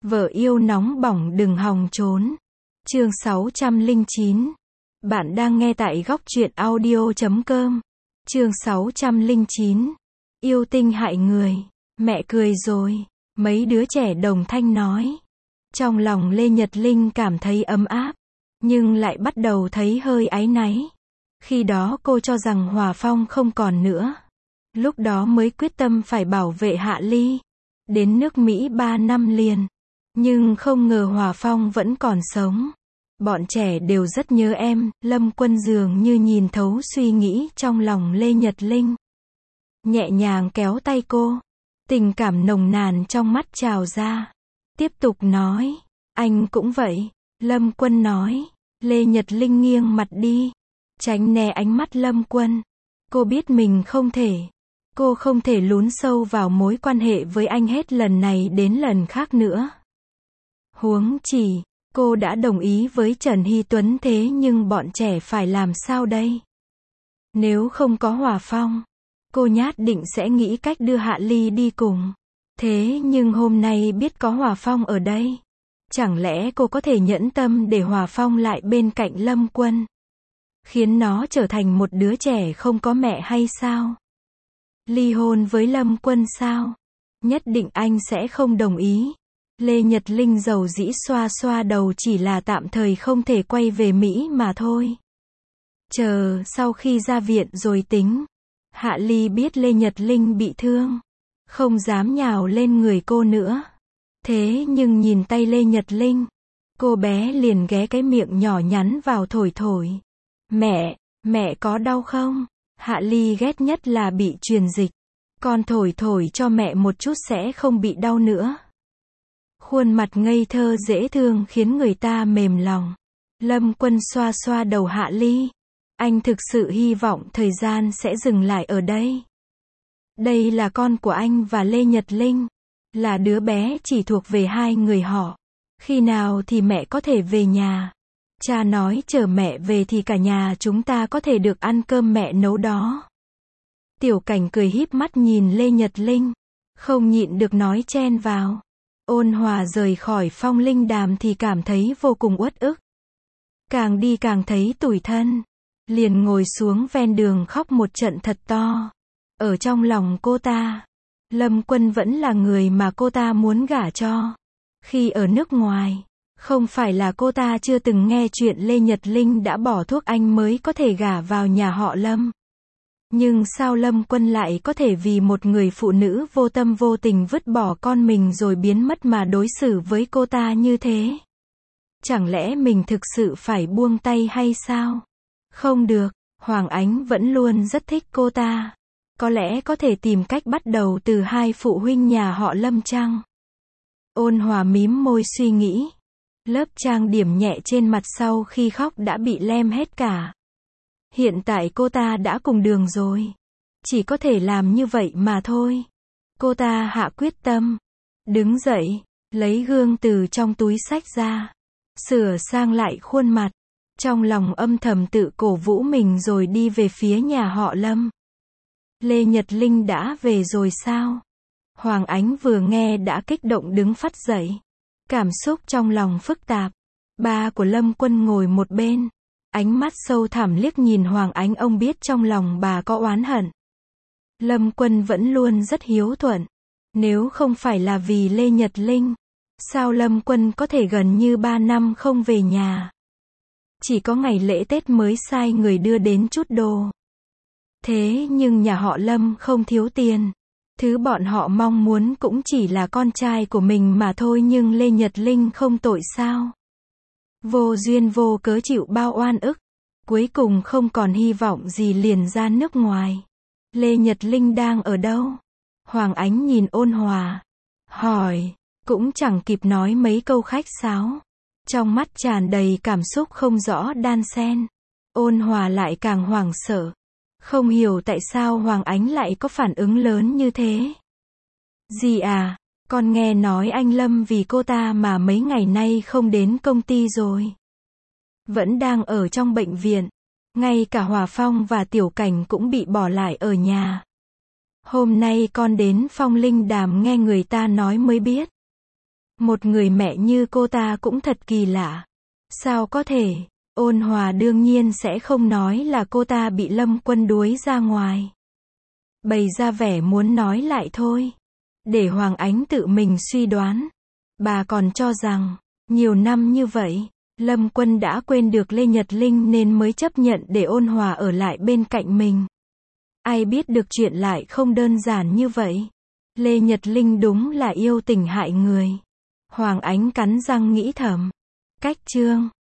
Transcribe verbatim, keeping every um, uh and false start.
Vợ yêu nóng bỏng đừng hòng trốn. Chương sáu trăm lẻ chín. Bạn đang nghe tại góc truyện audio chấm com. Chương sáu trăm lẻ chín. Yêu tinh hại người. Mẹ cười rồi. Mấy đứa trẻ đồng thanh nói. Trong lòng Lê Nhật Linh cảm thấy ấm áp, nhưng lại bắt đầu thấy hơi áy náy. Khi đó cô cho rằng Hòa Phong không còn nữa. Lúc đó mới quyết tâm phải bảo vệ Hạ Ly. Đến nước Mỹ ba năm liền. Nhưng không ngờ Hòa Phong vẫn còn sống. Bọn trẻ đều rất nhớ em, Lâm Quân dường như nhìn thấu suy nghĩ trong lòng Lê Nhật Linh. Nhẹ nhàng kéo tay cô. Tình cảm nồng nàn trong mắt trào ra. Tiếp tục nói. Anh cũng vậy. Lâm Quân nói. Lê Nhật Linh nghiêng mặt đi. Tránh né ánh mắt Lâm Quân. Cô biết mình không thể. Cô không thể lún sâu vào mối quan hệ với anh hết lần này đến lần khác nữa. Huống chỉ, cô đã đồng ý với Trần Hy Tuấn thế nhưng bọn trẻ phải làm sao đây? Nếu không có Hòa Phong, cô nhát định sẽ nghĩ cách đưa Hạ Ly đi cùng. Thế nhưng hôm nay biết có Hòa Phong ở đây. Chẳng lẽ cô có thể nhẫn tâm để Hòa Phong lại bên cạnh Lâm Quân? Khiến nó trở thành một đứa trẻ không có mẹ hay sao? Ly hôn với Lâm Quân sao? Nhất định anh sẽ không đồng ý. Lê Nhật Linh dầu dĩ xoa xoa đầu, chỉ là tạm thời không thể quay về Mỹ mà thôi. Chờ sau khi ra viện rồi tính. Hạ Ly biết Lê Nhật Linh bị thương, không dám nhào lên người cô nữa. Thế nhưng nhìn tay Lê Nhật Linh, cô bé liền ghé cái miệng nhỏ nhắn vào thổi thổi. Mẹ, mẹ có đau không? Hạ Ly ghét nhất là bị truyền dịch. Con thổi thổi cho mẹ một chút sẽ không bị đau nữa. Khuôn mặt ngây thơ dễ thương khiến người ta mềm lòng. Lâm Quân xoa xoa đầu Hạ Ly. Anh thực sự hy vọng thời gian sẽ dừng lại ở đây. Đây là con của anh và Lê Nhật Linh. Là đứa bé chỉ thuộc về hai người họ. Khi nào thì mẹ có thể về nhà? Cha nói chờ mẹ về thì cả nhà chúng ta có thể được ăn cơm mẹ nấu đó. Tiểu Cảnh cười híp mắt nhìn Lê Nhật Linh. Không nhịn được nói chen vào. Ôn Hòa rời khỏi Phong Linh Đàm thì cảm thấy vô cùng uất ức. Càng đi càng thấy tủi thân. Liền ngồi xuống ven đường khóc một trận thật to. Ở trong lòng cô ta, Lâm Quân vẫn là người mà cô ta muốn gả cho. Khi ở nước ngoài, không phải là cô ta chưa từng nghe chuyện Lê Nhật Linh đã bỏ thuốc anh mới có thể gả vào nhà họ Lâm. Nhưng sao Lâm Quân lại có thể vì một người phụ nữ vô tâm vô tình vứt bỏ con mình rồi biến mất mà đối xử với cô ta như thế? Chẳng lẽ mình thực sự phải buông tay hay sao? Không được, Hoàng Ánh vẫn luôn rất thích cô ta. Có lẽ có thể tìm cách bắt đầu từ hai phụ huynh nhà họ Lâm chăng? Ôn Hòa mím môi suy nghĩ. Lớp trang điểm nhẹ trên mặt sau khi khóc đã bị lem hết cả. Hiện tại cô ta đã cùng đường rồi. Chỉ có thể làm như vậy mà thôi. Cô ta hạ quyết tâm. Đứng dậy, lấy gương từ trong túi xách ra. Sửa sang lại khuôn mặt. Trong lòng âm thầm tự cổ vũ mình rồi đi về phía nhà họ Lâm. Lê Nhật Linh đã về rồi sao? Hoàng Ánh vừa nghe đã kích động đứng phắt dậy. Cảm xúc trong lòng phức tạp. Ba của Lâm Quân ngồi một bên. Ánh mắt sâu thẳm liếc nhìn Hoàng Ánh, ông biết trong lòng bà có oán hận. Lâm Quân vẫn luôn rất hiếu thuận. Nếu không phải là vì Lê Nhật Linh, sao Lâm Quân có thể gần như ba năm không về nhà? Chỉ có ngày lễ Tết mới sai người đưa đến chút đồ. Thế nhưng nhà họ Lâm không thiếu tiền. Thứ bọn họ mong muốn cũng chỉ là con trai của mình mà thôi, nhưng Lê Nhật Linh không tội sao? Vô duyên vô cớ chịu bao oan ức. Cuối cùng không còn hy vọng gì liền ra nước ngoài. Lê Nhật Linh đang ở đâu? Hoàng Ánh nhìn Ôn Hòa. Hỏi. Cũng chẳng kịp nói mấy câu khách sáo. Trong mắt tràn đầy cảm xúc không rõ đan xen. Ôn Hòa lại càng hoảng sợ. Không hiểu tại sao Hoàng Ánh lại có phản ứng lớn như thế. Dì à, con nghe nói anh Lâm vì cô ta mà mấy ngày nay không đến công ty rồi. Vẫn đang ở trong bệnh viện. Ngay cả Hòa Phong và Tiểu Cảnh cũng bị bỏ lại ở nhà. Hôm nay con đến Phong Linh Đàm nghe người ta nói mới biết. Một người mẹ như cô ta cũng thật kỳ lạ. Sao có thể? Ôn Hòa đương nhiên sẽ không nói là cô ta bị Lâm Quân đuối ra ngoài. Bày ra vẻ muốn nói lại thôi. Để Hoàng Ánh tự mình suy đoán. Bà còn cho rằng, nhiều năm như vậy, Lâm Quân đã quên được Lê Nhật Linh nên mới chấp nhận để Ôn Hòa ở lại bên cạnh mình. Ai biết được chuyện lại không đơn giản như vậy. Lê Nhật Linh đúng là yêu tình hại người. Hoàng Ánh cắn răng nghĩ thầm. Cách chương